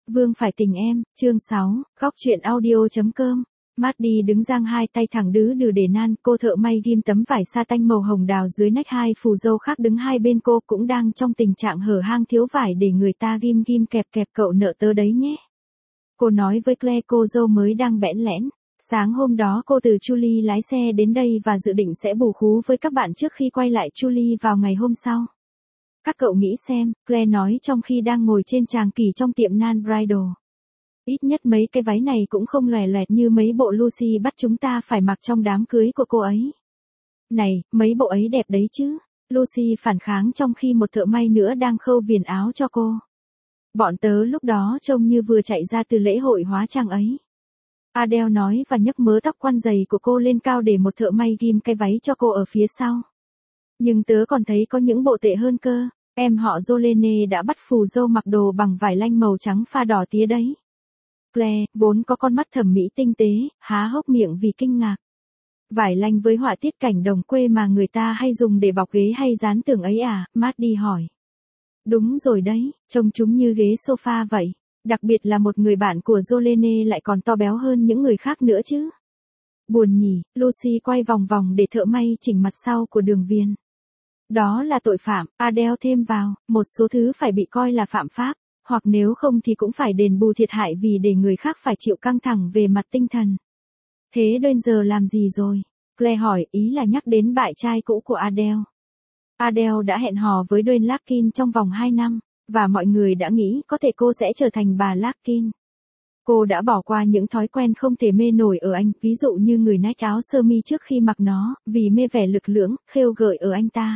Vương phải tình em, chương 6, góc truyện audio.com. Maddie đứng giang hai tay thẳng đứ đừ để nan, cô thợ may ghim tấm vải sa tanh màu hồng đào dưới nách, hai phù dâu khác đứng hai bên cô cũng đang trong tình trạng hở hang thiếu vải để người ta ghim ghim kẹp kẹp, cậu nợ tớ đấy nhé. Cô nói với Claire, cô dâu mới đang bẽn lẽn. Sáng hôm đó cô từ Julie lái xe đến đây và dự định sẽ bù khú với các bạn trước khi quay lại Julie vào ngày hôm sau. Các cậu nghĩ xem, Claire nói trong khi đang ngồi trên tràng kỷ trong tiệm Nan Bridal. Ít nhất mấy cái váy này cũng không lòe loẹt như mấy bộ Lucy bắt chúng ta phải mặc trong đám cưới của cô ấy. Này, mấy bộ ấy đẹp đấy chứ. Lucy phản kháng trong khi một thợ may nữa đang khâu viền áo cho cô. Bọn tớ lúc đó trông như vừa chạy ra từ lễ hội hóa trang ấy. Adele nói và nhấc mớ tóc quăn dày của cô lên cao để một thợ may ghim cái váy cho cô ở phía sau. Nhưng tớ còn thấy có những bộ tệ hơn cơ. Em họ Jolene đã bắt phù dâu mặc đồ bằng vải lanh màu trắng pha đỏ tía đấy. Claire, vốn có con mắt thẩm mỹ tinh tế, há hốc miệng vì kinh ngạc. Vải lanh với họa tiết cảnh đồng quê mà người ta hay dùng để bọc ghế hay dán tường ấy à? Maddie hỏi. Đúng rồi đấy, trông chúng như ghế sofa vậy. Đặc biệt là một người bạn của Jolene lại còn to béo hơn những người khác nữa chứ. Buồn nhỉ, Lucy quay vòng vòng để thợ may chỉnh mặt sau của đường viền. Đó là tội phạm, Adele thêm vào, một số thứ phải bị coi là phạm pháp, hoặc nếu không thì cũng phải đền bù thiệt hại vì để người khác phải chịu căng thẳng về mặt tinh thần. Thế Dwayne giờ làm gì rồi? Claire hỏi, ý là nhắc đến bạn trai cũ của Adele. Adele đã hẹn hò với Dwayne Larkin trong vòng 2 năm, và mọi người đã nghĩ có thể cô sẽ trở thành bà Larkin. Cô đã bỏ qua những thói quen không thể mê nổi ở anh, ví dụ như người nách áo sơ mi trước khi mặc nó, vì mê vẻ lực lưỡng, khêu gợi ở anh ta.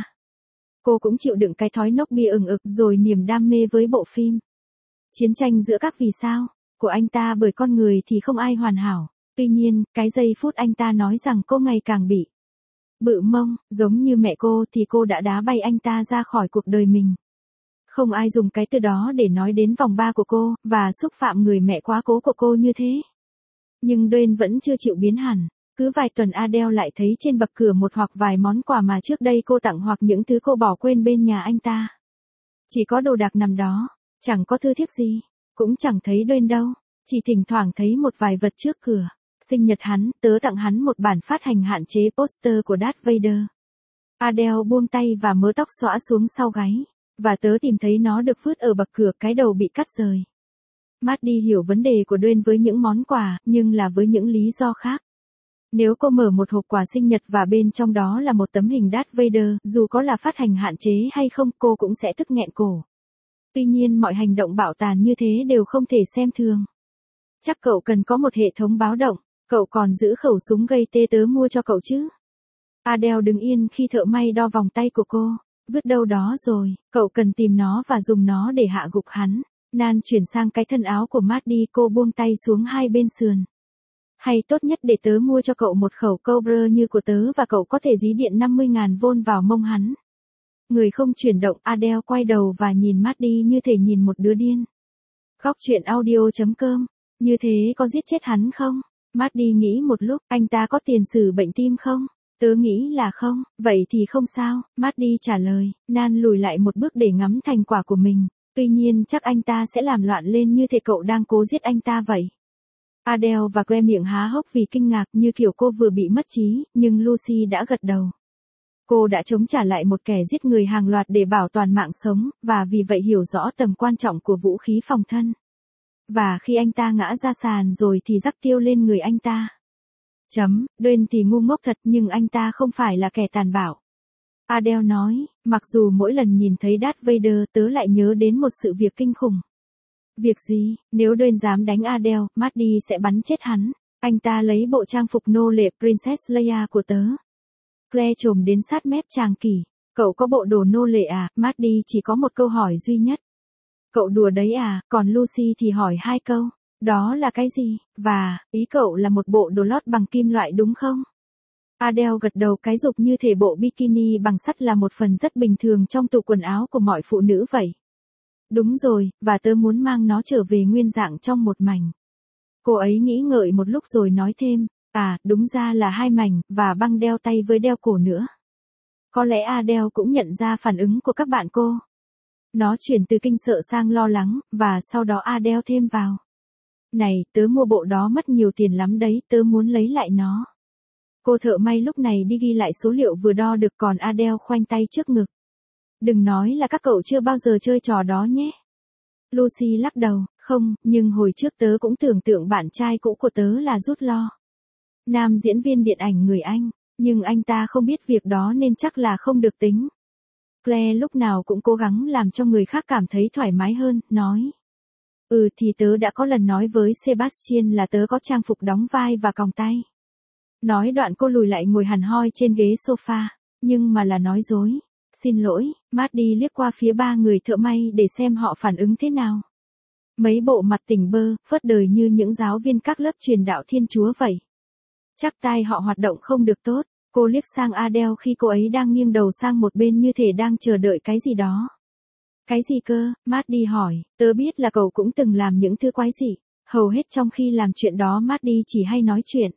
Cô cũng chịu đựng cái thói nốc bia ừng ực rồi niềm đam mê với bộ phim Chiến tranh giữa các vì sao của anh ta, bởi con người thì không ai hoàn hảo. Tuy nhiên, cái giây phút anh ta nói rằng cô ngày càng bị bự mông, giống như mẹ cô, thì cô đã đá bay anh ta ra khỏi cuộc đời mình. Không ai dùng cái từ đó để nói đến vòng ba của cô, và xúc phạm người mẹ quá cố của cô như thế. Nhưng Dwayne vẫn chưa chịu biến hẳn. Cứ vài tuần Adele lại thấy trên bậc cửa một hoặc vài món quà mà trước đây cô tặng hoặc những thứ cô bỏ quên bên nhà anh ta. Chỉ có đồ đạc nằm đó, chẳng có thư thiếp gì, cũng chẳng thấy Dwayne đâu, chỉ thỉnh thoảng thấy một vài vật trước cửa. Sinh nhật hắn, tớ tặng hắn một bản phát hành hạn chế poster của Darth Vader. Adele buông tay và mớ tóc xõa xuống sau gáy, và tớ tìm thấy nó được vứt ở bậc cửa, cái đầu bị cắt rời. Maddie hiểu vấn đề của Dwayne với những món quà, nhưng là với những lý do khác. Nếu cô mở một hộp quà sinh nhật và bên trong đó là một tấm hình Darth Vader, dù có là phát hành hạn chế hay không, cô cũng sẽ tức nghẹn cổ. Tuy nhiên mọi hành động bạo tàn như thế đều không thể xem thường. Chắc cậu cần có một hệ thống báo động. Cậu còn giữ khẩu súng gây tê tớ mua cho cậu chứ? Adele đứng yên khi thợ may đo vòng tay của cô. Vứt đâu đó rồi, cậu cần tìm nó và dùng nó để hạ gục hắn. Nan chuyển sang cái thân áo của Maddie, cô buông tay xuống hai bên sườn. Hay tốt nhất để tớ mua cho cậu một khẩu Cobra như của tớ và cậu có thể dí điện 50.000V vào mông hắn. Người không chuyển động, Adele quay đầu và nhìn Maddie như thể nhìn một đứa điên. Góc truyện audio.com. Như thế có giết chết hắn không? Maddie nghĩ một lúc, anh ta có tiền sử bệnh tim không? Tớ nghĩ là không, vậy thì không sao, Maddie trả lời. Nan lùi lại một bước để ngắm thành quả của mình. Tuy nhiên chắc anh ta sẽ làm loạn lên như thể cậu đang cố giết anh ta vậy. Adele và Claire miệng há hốc vì kinh ngạc, như kiểu cô vừa bị mất trí, nhưng Lucy đã gật đầu. Cô đã chống trả lại một kẻ giết người hàng loạt để bảo toàn mạng sống, và vì vậy hiểu rõ tầm quan trọng của vũ khí phòng thân. Và khi anh ta ngã ra sàn rồi thì rắc tiêu lên người anh ta. Dwayne thì ngu ngốc thật, nhưng anh ta không phải là kẻ tàn bạo. Adele nói, mặc dù mỗi lần nhìn thấy Darth Vader tớ lại nhớ đến một sự việc kinh khủng. Việc gì? Nếu Dwayne dám đánh Adele, Maddie sẽ bắn chết hắn. Anh ta lấy bộ trang phục nô lệ Princess Leia của tớ. Claire trồm đến sát mép chàng kỷ. Cậu có bộ đồ nô lệ à? Maddie chỉ có một câu hỏi duy nhất. Cậu đùa đấy à? Còn Lucy thì hỏi 2 câu. Đó là cái gì? Và, ý cậu là một bộ đồ lót bằng kim loại đúng không? Adele gật đầu, cái dục như thể bộ bikini bằng sắt là một phần rất bình thường trong tủ quần áo của mọi phụ nữ vậy. Đúng rồi, và tớ muốn mang nó trở về nguyên dạng trong một mảnh. Cô ấy nghĩ ngợi một lúc rồi nói thêm, à, đúng ra là 2 mảnh, và băng đeo tay với đeo cổ nữa. Có lẽ Adele cũng nhận ra phản ứng của các bạn cô. Nó chuyển từ kinh sợ sang lo lắng, và sau đó Adele thêm vào. Này, tớ mua bộ đó mất nhiều tiền lắm đấy, tớ muốn lấy lại nó. Cô thợ may lúc này đi ghi lại số liệu vừa đo được, còn Adele khoanh tay trước ngực. Đừng nói là các cậu chưa bao giờ chơi trò đó nhé. Lucy lắc đầu, không, nhưng hồi trước tớ cũng tưởng tượng bạn trai cũ của tớ là Jude Law. Nam diễn viên điện ảnh người Anh, nhưng anh ta không biết việc đó nên chắc là không được tính. Claire lúc nào cũng cố gắng làm cho người khác cảm thấy thoải mái hơn, nói. Thì tớ đã có lần nói với Sebastian là tớ có trang phục đóng vai và còng tay. Nói đoạn cô lùi lại ngồi hẳn hoi trên ghế sofa, nhưng mà là nói dối. Xin lỗi, Maddie liếc qua phía ba người thợ may để xem họ phản ứng thế nào. Mấy bộ mặt tỉnh bơ, phớt đời như những giáo viên các lớp truyền đạo Thiên Chúa vậy. Chắc tai họ hoạt động không được tốt. Cô liếc sang Adele khi cô ấy đang nghiêng đầu sang một bên như thể đang chờ đợi cái gì đó. Cái gì cơ? Maddie hỏi. Tớ biết là cậu cũng từng làm những thứ quái dị. Hầu hết trong khi làm chuyện đó Maddie chỉ hay nói chuyện.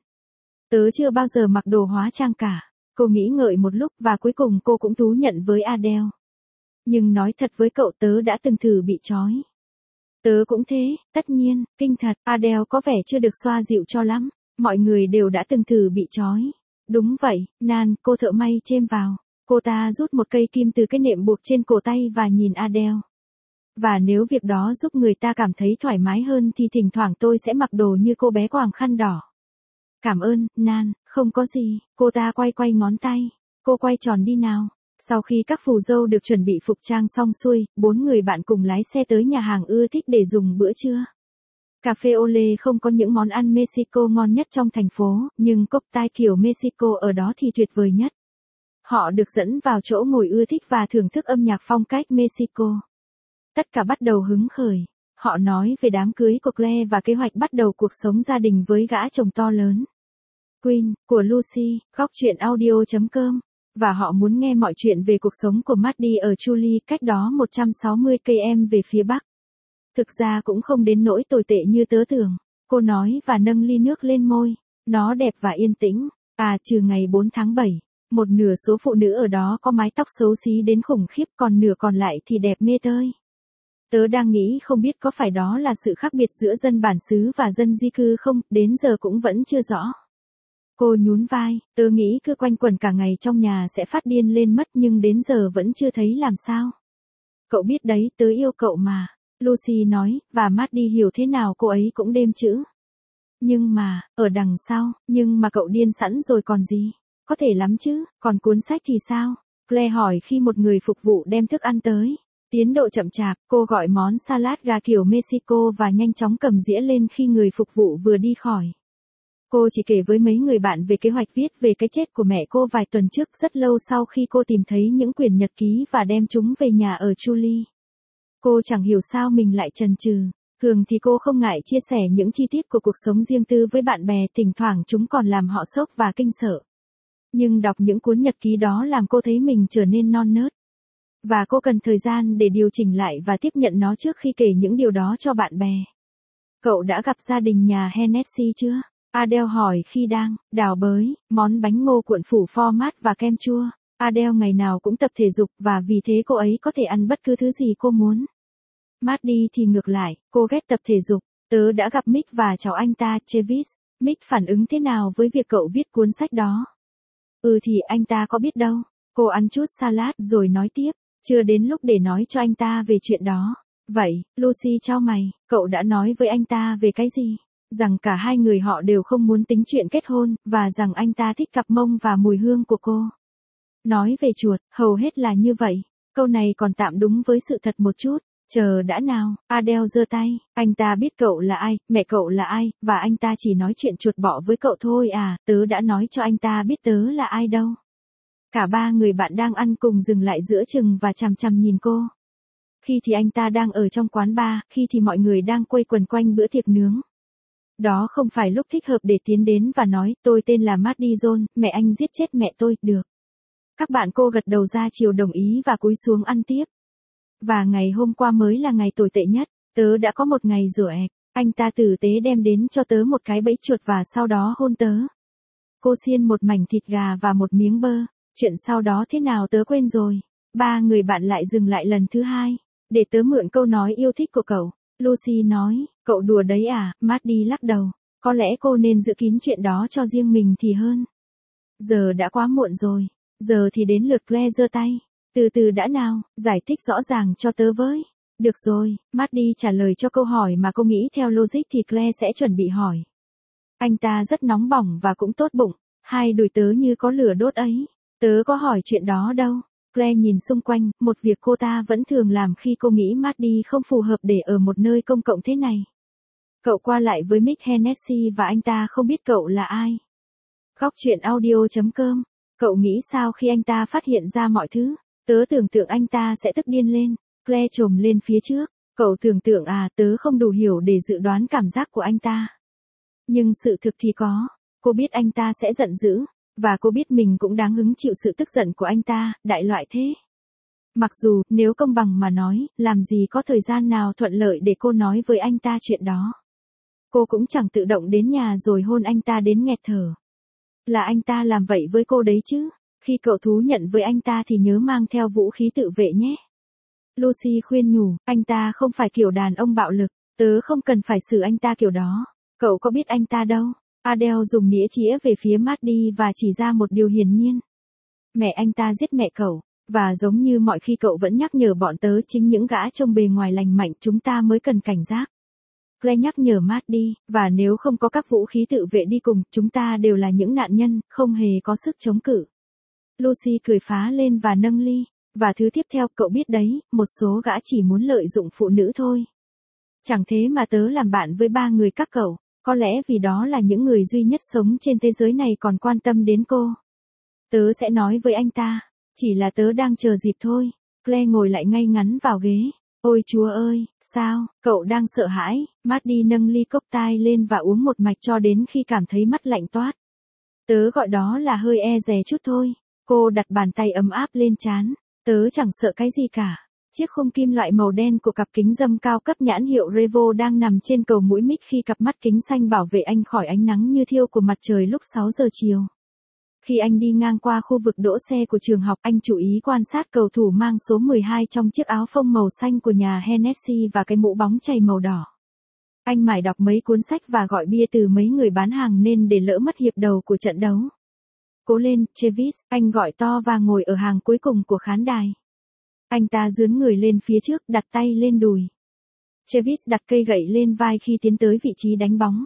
Tớ chưa bao giờ mặc đồ hóa trang cả. Cô nghĩ ngợi một lúc và cuối cùng cô cũng thú nhận với Adele. Nhưng nói thật với cậu, tớ đã từng thử bị trói. Tớ cũng thế, tất nhiên, kinh thật. Adele có vẻ chưa được xoa dịu cho lắm. Mọi người đều đã từng thử bị trói. Đúng vậy, Nan, cô thợ may chêm vào. Cô ta rút một cây kim từ cái nệm buộc trên cổ tay và nhìn Adele. Và nếu việc đó giúp người ta cảm thấy thoải mái hơn thì thỉnh thoảng tôi sẽ mặc đồ như cô bé quàng khăn đỏ. Cảm ơn, Nan, không có gì. Cô ta quay ngón tay. Cô quay tròn đi nào. Sau khi các phù dâu được chuẩn bị phục trang xong xuôi, 4 người bạn cùng lái xe tới nhà hàng ưa thích để dùng bữa trưa. Cà phê Ole không có những món ăn Mexico ngon nhất trong thành phố, nhưng cocktail kiểu Mexico ở đó thì tuyệt vời nhất. Họ được dẫn vào chỗ ngồi ưa thích và thưởng thức âm nhạc phong cách Mexico. Tất cả bắt đầu hứng khởi. Họ nói về đám cưới của Claire và kế hoạch bắt đầu cuộc sống gia đình với gã chồng to lớn. Queen, của Lucy, góc truyện audio.com. Và họ muốn nghe mọi chuyện về cuộc sống của Maddie ở Julie, cách đó 160 km về phía bắc. Thực ra cũng không đến nỗi tồi tệ như tớ tưởng, cô nói và nâng ly nước lên môi. Nó đẹp và yên tĩnh. Trừ ngày 4 tháng 7, một nửa số phụ nữ ở đó có mái tóc xấu xí đến khủng khiếp, còn nửa còn lại thì đẹp mê tơi. Tớ đang nghĩ không biết có phải đó là sự khác biệt giữa dân bản xứ và dân di cư không, đến giờ cũng vẫn chưa rõ. Cô nhún vai, tớ nghĩ cứ quanh quẩn cả ngày trong nhà sẽ phát điên lên mất, nhưng đến giờ vẫn chưa thấy làm sao. Cậu biết đấy, tớ yêu cậu mà. Lucy nói, và Maddie hiểu thế nào cô ấy cũng đêm chữ. Nhưng mà, ở đằng sau, nhưng mà cậu điên sẵn rồi còn gì? Có thể lắm chứ, còn cuốn sách thì sao? Claire hỏi khi một người phục vụ đem thức ăn tới. Tiến độ chậm chạp, cô gọi món salad gà kiểu Mexico và nhanh chóng cầm dĩa lên khi người phục vụ vừa đi khỏi. Cô chỉ kể với mấy người bạn về kế hoạch viết về cái chết của mẹ cô vài tuần trước, rất lâu sau khi cô tìm thấy những quyển nhật ký và đem chúng về nhà ở Julie. Cô chẳng hiểu sao mình lại chần chừ. Thường thì cô không ngại chia sẻ những chi tiết của cuộc sống riêng tư với bạn bè, thỉnh thoảng chúng còn làm họ sốc và kinh sợ. Nhưng đọc những cuốn nhật ký đó làm cô thấy mình trở nên non nớt. Và cô cần thời gian để điều chỉnh lại và tiếp nhận nó trước khi kể những điều đó cho bạn bè. Cậu đã gặp gia đình nhà Hennessy chưa? Adele hỏi khi đang đào bới món bánh ngô cuộn phủ format và kem chua. Adele ngày nào cũng tập thể dục và vì thế cô ấy có thể ăn bất cứ thứ gì cô muốn. Maddie thì ngược lại, cô ghét tập thể dục. Tớ đã gặp Mick và cháu anh ta, Travis. Mick phản ứng thế nào với việc cậu viết cuốn sách đó? Thì anh ta có biết đâu. Cô ăn chút salad rồi nói tiếp. Chưa đến lúc để nói cho anh ta về chuyện đó. Vậy, Lucy chau mày, cậu đã nói với anh ta về cái gì? Rằng cả hai người họ đều không muốn tính chuyện kết hôn, và rằng anh ta thích cặp mông và mùi hương của cô. Nói về chuột, hầu hết là như vậy. Câu này còn tạm đúng với sự thật một chút. Chờ đã nào, Adele giơ tay, anh ta biết cậu là ai, mẹ cậu là ai, và anh ta chỉ nói chuyện chuột bọ với cậu thôi à, tớ đã nói cho anh ta biết tớ là ai đâu. Cả ba người bạn đang ăn cùng dừng lại giữa chừng và chằm chằm nhìn cô. Khi thì anh ta đang ở trong quán bar, khi thì mọi người đang quây quần quanh bữa tiệc nướng. Đó không phải lúc thích hợp để tiến đến và nói, tôi tên là Maddie Jones, mẹ anh giết chết mẹ tôi, được. Các bạn cô gật đầu ra chiều đồng ý và cúi xuống ăn tiếp. Và ngày hôm qua mới là ngày tồi tệ nhất, tớ đã có một ngày rửa ẹp, anh ta tử tế đem đến cho tớ một cái bẫy chuột và sau đó hôn tớ. Cô xiên một mảnh thịt gà và một miếng bơ, chuyện sau đó thế nào tớ quên rồi. Ba người bạn lại dừng lại lần thứ hai. Để tớ mượn câu nói yêu thích của cậu. Lucy nói, cậu đùa đấy à, Maddie lắc đầu. Có lẽ cô nên giữ kín chuyện đó cho riêng mình thì hơn. Giờ đã quá muộn rồi. Giờ thì đến lượt Claire giơ tay. Từ từ đã nào, giải thích rõ ràng cho tớ với. Được rồi, Maddie trả lời cho câu hỏi mà cô nghĩ theo logic thì Claire sẽ chuẩn bị hỏi. Anh ta rất nóng bỏng và cũng tốt bụng. Hai đùi tớ như có lửa đốt ấy. Tớ có hỏi chuyện đó đâu. Claire nhìn xung quanh, một việc cô ta vẫn thường làm khi cô nghĩ Maddie không phù hợp để ở một nơi công cộng thế này. Cậu qua lại với Mick Hennessy và anh ta không biết cậu là ai. Góc chuyện audio.com. Cậu nghĩ sao khi anh ta phát hiện ra mọi thứ? Tớ tưởng tượng anh ta sẽ tức điên lên. Claire chồm lên phía trước. Cậu tưởng tượng à, tớ không đủ hiểu để dự đoán cảm giác của anh ta. Nhưng sự thực thì có. Cô biết anh ta sẽ giận dữ. Và cô biết mình cũng đáng hứng chịu sự tức giận của anh ta, đại loại thế. Mặc dù, nếu công bằng mà nói, làm gì có thời gian nào thuận lợi để cô nói với anh ta chuyện đó. Cô cũng chẳng tự động đến nhà rồi hôn anh ta đến nghẹt thở. Là anh ta làm vậy với cô đấy chứ. Khi cậu thú nhận với anh ta thì nhớ mang theo vũ khí tự vệ nhé. Lucy khuyên nhủ, anh ta không phải kiểu đàn ông bạo lực, tớ không cần phải xử anh ta kiểu đó. Cậu có biết anh ta đâu? Adele dùng nĩa chĩa về phía Maddie và chỉ ra một điều hiển nhiên. Mẹ anh ta giết mẹ cậu, và giống như mọi khi cậu vẫn nhắc nhở bọn tớ chính những gã trông bề ngoài lành mạnh chúng ta mới cần cảnh giác. Claire nhắc nhở Maddie, và nếu không có các vũ khí tự vệ đi cùng, chúng ta đều là những nạn nhân, không hề có sức chống cự. Lucy cười phá lên và nâng ly. Và thứ tiếp theo, cậu biết đấy, một số gã chỉ muốn lợi dụng phụ nữ thôi. Chẳng thế mà tớ làm bạn với 3 người các cậu, có lẽ vì đó là những người duy nhất sống trên thế giới này còn quan tâm đến cô. Tớ sẽ nói với anh ta, chỉ là tớ đang chờ dịp thôi. Claire ngồi lại ngay ngắn vào ghế. Ôi chúa ơi, sao, cậu đang sợ hãi? Maddie nâng ly cốc tai lên và uống một mạch cho đến khi cảm thấy mắt lạnh toát. Tớ gọi đó là hơi e dè chút thôi. Cô đặt bàn tay ấm áp lên trán. Tớ chẳng sợ cái gì cả. Chiếc khung kim loại màu đen của cặp kính râm cao cấp nhãn hiệu Revo đang nằm trên cầu mũi Mick khi cặp mắt kính xanh bảo vệ anh khỏi ánh nắng như thiêu của mặt trời lúc 6 giờ chiều. Khi anh đi ngang qua khu vực đỗ xe của trường học, anh chú ý quan sát cầu thủ mang số 12 trong chiếc áo phông màu xanh của nhà Hennessy và cái mũ bóng chày màu đỏ. Anh mải đọc mấy cuốn sách và gọi bia từ mấy người bán hàng nên để lỡ mất hiệp đầu của trận đấu. Cố lên, Travis, anh gọi to và ngồi ở hàng cuối cùng của khán đài. Anh ta dướn người lên phía trước, đặt tay lên đùi. Travis đặt cây gậy lên vai khi tiến tới vị trí đánh bóng.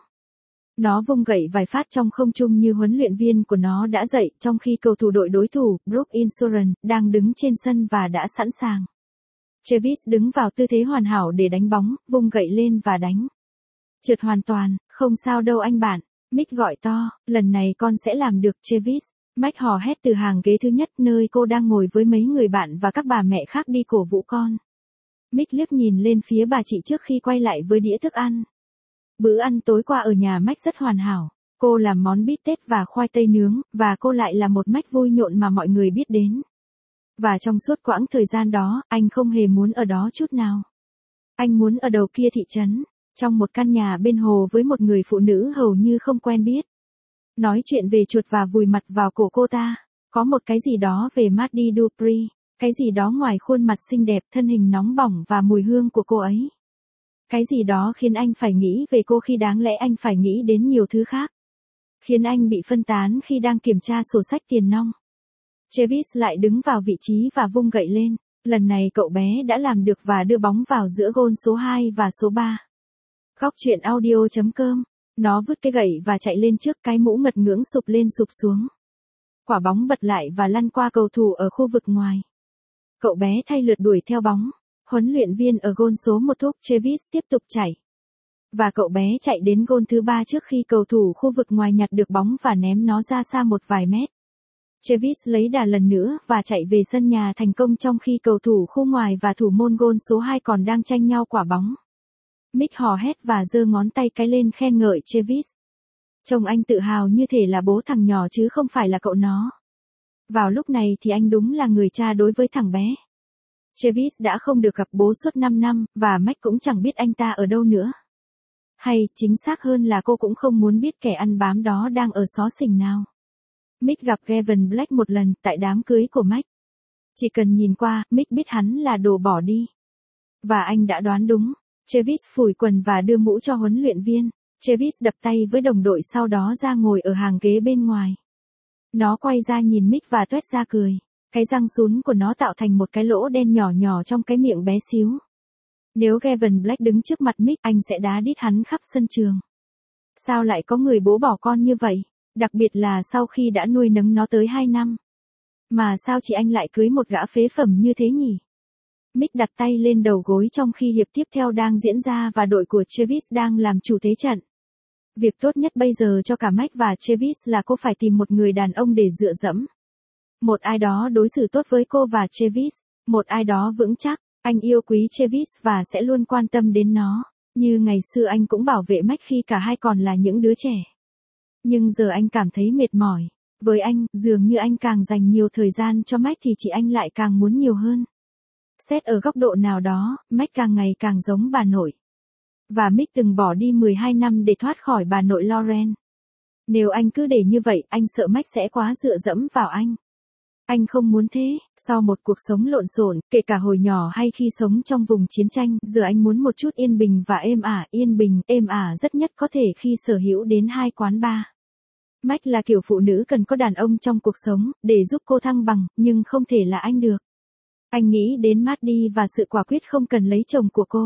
Nó vung gậy vài phát trong không trung như huấn luyện viên của nó đã dạy, trong khi cầu thủ đội đối thủ, Brook Insurance, đang đứng trên sân và đã sẵn sàng. Travis đứng vào tư thế hoàn hảo để đánh bóng, vung gậy lên và đánh. Trượt hoàn toàn, không sao đâu anh bạn. Mick gọi to, lần này con sẽ làm được Travis. Mike hò hét từ hàng ghế thứ nhất nơi cô đang ngồi với mấy người bạn và các bà mẹ khác đi cổ vũ con. Mick liếc nhìn lên phía bà chị trước khi quay lại với đĩa thức ăn. Bữa ăn tối qua ở nhà Mike rất hoàn hảo. Cô làm món bít tết và khoai tây nướng, và cô lại là một Mike vui nhộn mà mọi người biết đến. Và trong suốt quãng thời gian đó, anh không hề muốn ở đó chút nào. Anh muốn ở đầu kia thị trấn, trong một căn nhà bên hồ với một người phụ nữ hầu như không quen biết. Nói chuyện về chuột và vùi mặt vào cổ cô ta. Có một cái gì đó về Maddie Dupree, cái gì đó ngoài khuôn mặt xinh đẹp, thân hình nóng bỏng và mùi hương của cô ấy. Cái gì đó khiến anh phải nghĩ về cô khi đáng lẽ anh phải nghĩ đến nhiều thứ khác. Khiến anh bị phân tán khi đang kiểm tra sổ sách tiền nong. Travis lại đứng vào vị trí và vung gậy lên. Lần này cậu bé đã làm được và đưa bóng vào giữa gôn số 2 và số 3. Góc chuyện audio.com. Nó vứt cái gậy và chạy lên trước, cái mũ ngật ngưỡng sụp lên sụp xuống. Quả bóng bật lại và lăn qua cầu thủ ở khu vực ngoài. Cậu bé thay lượt đuổi theo bóng. Huấn luyện viên ở gôn số 1 thúc Travis tiếp tục chạy. Và cậu bé chạy đến gôn thứ 3 trước khi cầu thủ khu vực ngoài nhặt được bóng và ném nó ra xa một vài mét. Travis lấy đà lần nữa và chạy về sân nhà thành công trong khi cầu thủ khu ngoài và thủ môn gôn số 2 còn đang tranh nhau quả bóng. Mick hò hét và giơ ngón tay cái lên khen ngợi Travis. Trông anh tự hào như thể là bố thằng nhỏ chứ không phải là cậu nó. Vào lúc này thì anh đúng là người cha đối với thằng bé. Travis đã không được gặp bố suốt 5 năm, và Mick cũng chẳng biết anh ta ở đâu nữa. Hay, chính xác hơn là cô cũng không muốn biết kẻ ăn bám đó đang ở xó xỉnh nào. Mick gặp Gavin Black một lần, tại đám cưới của Mick. Chỉ cần nhìn qua, Mick biết hắn là đồ bỏ đi. Và anh đã đoán đúng. Travis phủi quần và đưa mũ cho huấn luyện viên. Travis đập tay với đồng đội sau đó ra ngồi ở hàng ghế bên ngoài. Nó quay ra nhìn Mick và tuét ra cười. Cái răng sún của nó tạo thành một cái lỗ đen nhỏ nhỏ trong cái miệng bé xíu. Nếu Gavin Black đứng trước mặt Mick, anh sẽ đá đít hắn khắp sân trường. Sao lại có người bố bỏ con như vậy? Đặc biệt là sau khi đã nuôi nấng nó tới 2 năm. Mà sao chị anh lại cưới một gã phế phẩm như thế nhỉ? Mick đặt tay lên đầu gối trong khi hiệp tiếp theo đang diễn ra và đội của Travis đang làm chủ thế trận. Việc tốt nhất bây giờ cho cả Mike và Travis là cô phải tìm một người đàn ông để dựa dẫm. Một ai đó đối xử tốt với cô và Travis, một ai đó vững chắc. Anh yêu quý Travis và sẽ luôn quan tâm đến nó, như ngày xưa anh cũng bảo vệ Mike khi cả hai còn là những đứa trẻ. Nhưng giờ anh cảm thấy mệt mỏi. Với anh, dường như anh càng dành nhiều thời gian cho Mike thì chị anh lại càng muốn nhiều hơn. Xét ở góc độ nào đó, Mike càng ngày càng giống bà nội. Và Mick từng bỏ đi 12 năm để thoát khỏi bà nội Lauren. Nếu anh cứ để như vậy, anh sợ Mike sẽ quá dựa dẫm vào anh. Anh không muốn thế. Sau một cuộc sống lộn xộn, kể cả hồi nhỏ hay khi sống trong vùng chiến tranh, giờ anh muốn một chút yên bình và êm ả. Yên bình, êm ả rất nhất có thể khi sở hữu đến 2 quán bar. Mike là kiểu phụ nữ cần có đàn ông trong cuộc sống, để giúp cô thăng bằng, nhưng không thể là anh được. Anh nghĩ đến Maddie và sự quả quyết không cần lấy chồng của cô.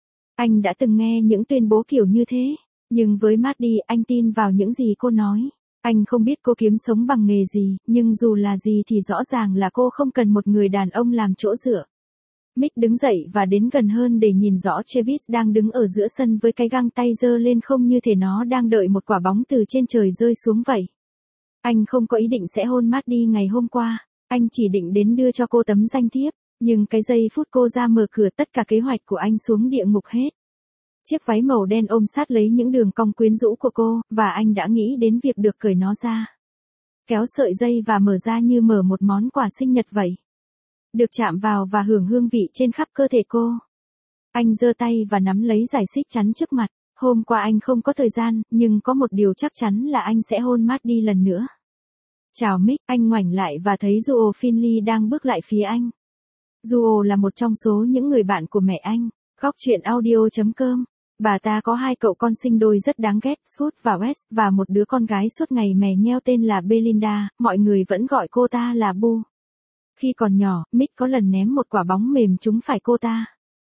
Anh đã từng nghe những tuyên bố kiểu như thế. Nhưng với Maddie, anh tin vào những gì cô nói. Anh không biết cô kiếm sống bằng nghề gì, nhưng dù là gì thì rõ ràng là cô không cần một người đàn ông làm chỗ dựa. Mick đứng dậy và đến gần hơn để nhìn rõ Travis đang đứng ở giữa sân với cái găng tay giơ lên không như thể nó đang đợi một quả bóng từ trên trời rơi xuống vậy. Anh không có ý định sẽ hôn Maddie ngày hôm qua. Anh chỉ định đến đưa cho cô tấm danh thiếp. Nhưng cái giây phút cô ra mở cửa tất cả kế hoạch của anh xuống địa ngục hết. Chiếc váy màu đen ôm sát lấy những đường cong quyến rũ của cô, và anh đã nghĩ đến việc được cởi nó ra. Kéo sợi dây và mở ra như mở một món quà sinh nhật vậy. Được chạm vào và hưởng hương vị trên khắp cơ thể cô. Anh giơ tay và nắm lấy dải xích chắn trước mặt. Hôm qua anh không có thời gian, nhưng có một điều chắc chắn là anh sẽ hôn Maddie lần nữa. Chào Mick, anh ngoảnh lại và thấy Duo Finley đang bước lại phía anh. Duo là một trong số những người bạn của mẹ anh. Góc chuyện audio.com. Bà ta có 2 cậu con sinh đôi rất đáng ghét, Scott và Wes, và một đứa con gái suốt ngày mè nheo tên là Belinda, mọi người vẫn gọi cô ta là Bu. Khi còn nhỏ, Mick có lần ném một quả bóng mềm trúng phải cô ta.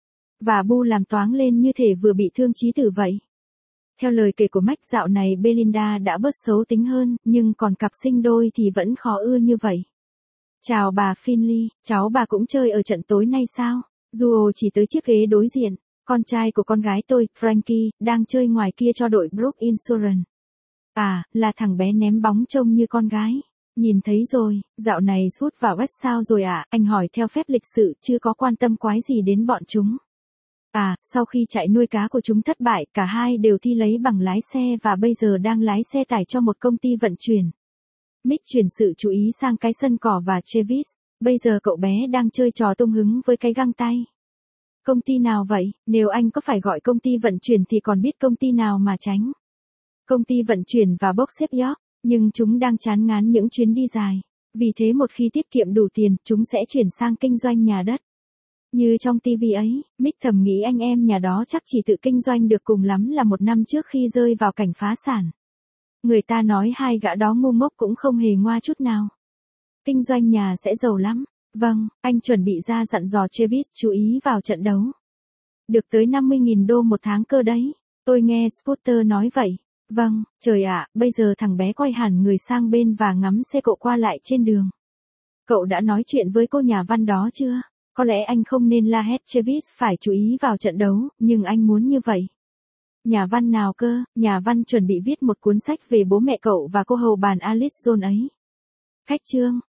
Và Bu làm toáng lên như thể vừa bị thương chí tử vậy. Theo lời kể của Mike, dạo này Belinda đã bớt xấu tính hơn, nhưng còn cặp sinh đôi thì vẫn khó ưa như vậy. Chào bà Finley, cháu bà cũng chơi ở trận tối nay sao? Duo chỉ tới chiếc ghế đối diện. Con trai của con gái tôi, Frankie, đang chơi ngoài kia cho đội Brook Insurance. À, là thằng bé ném bóng trông như con gái. Nhìn thấy rồi, dạo này Scott và West sao rồi ạ? Anh hỏi theo phép lịch sự, chưa có quan tâm quái gì đến bọn chúng. À, sau khi chạy nuôi cá của chúng thất bại, cả hai đều thi lấy bằng lái xe và bây giờ đang lái xe tải cho một công ty vận chuyển. Mick chuyển sự chú ý sang cái sân cỏ và Travis. Bây giờ cậu bé đang chơi trò tung hứng với cái găng tay. Công ty nào vậy? Nếu anh có phải gọi công ty vận chuyển thì còn biết công ty nào mà tránh. Công ty vận chuyển và bốc xếp yacht, nhưng chúng đang chán ngán những chuyến đi dài. Vì thế một khi tiết kiệm đủ tiền, chúng sẽ chuyển sang kinh doanh nhà đất. Như trong TV ấy, Mick thầm nghĩ anh em nhà đó chắc chỉ tự kinh doanh được cùng lắm là 1 năm trước khi rơi vào cảnh phá sản. Người ta nói 2 gã đó ngu ngốc cũng không hề ngoa chút nào. Kinh doanh nhà sẽ giàu lắm. Vâng, anh chuẩn bị ra dặn dò Travis chú ý vào trận đấu. Được tới 50.000 đô một tháng cơ đấy. Tôi nghe Scooter nói vậy. Vâng, trời ạ, bây giờ thằng bé quay hẳn người sang bên và ngắm xe cộ qua lại trên đường. Cậu đã nói chuyện với cô nhà văn đó chưa? Có lẽ anh không nên la hét Travis phải chú ý vào trận đấu, nhưng anh muốn như vậy. Nhà văn nào cơ? Nhà văn chuẩn bị viết một cuốn sách về bố mẹ cậu và cô hầu bàn Alice Jones ấy. Khách chương.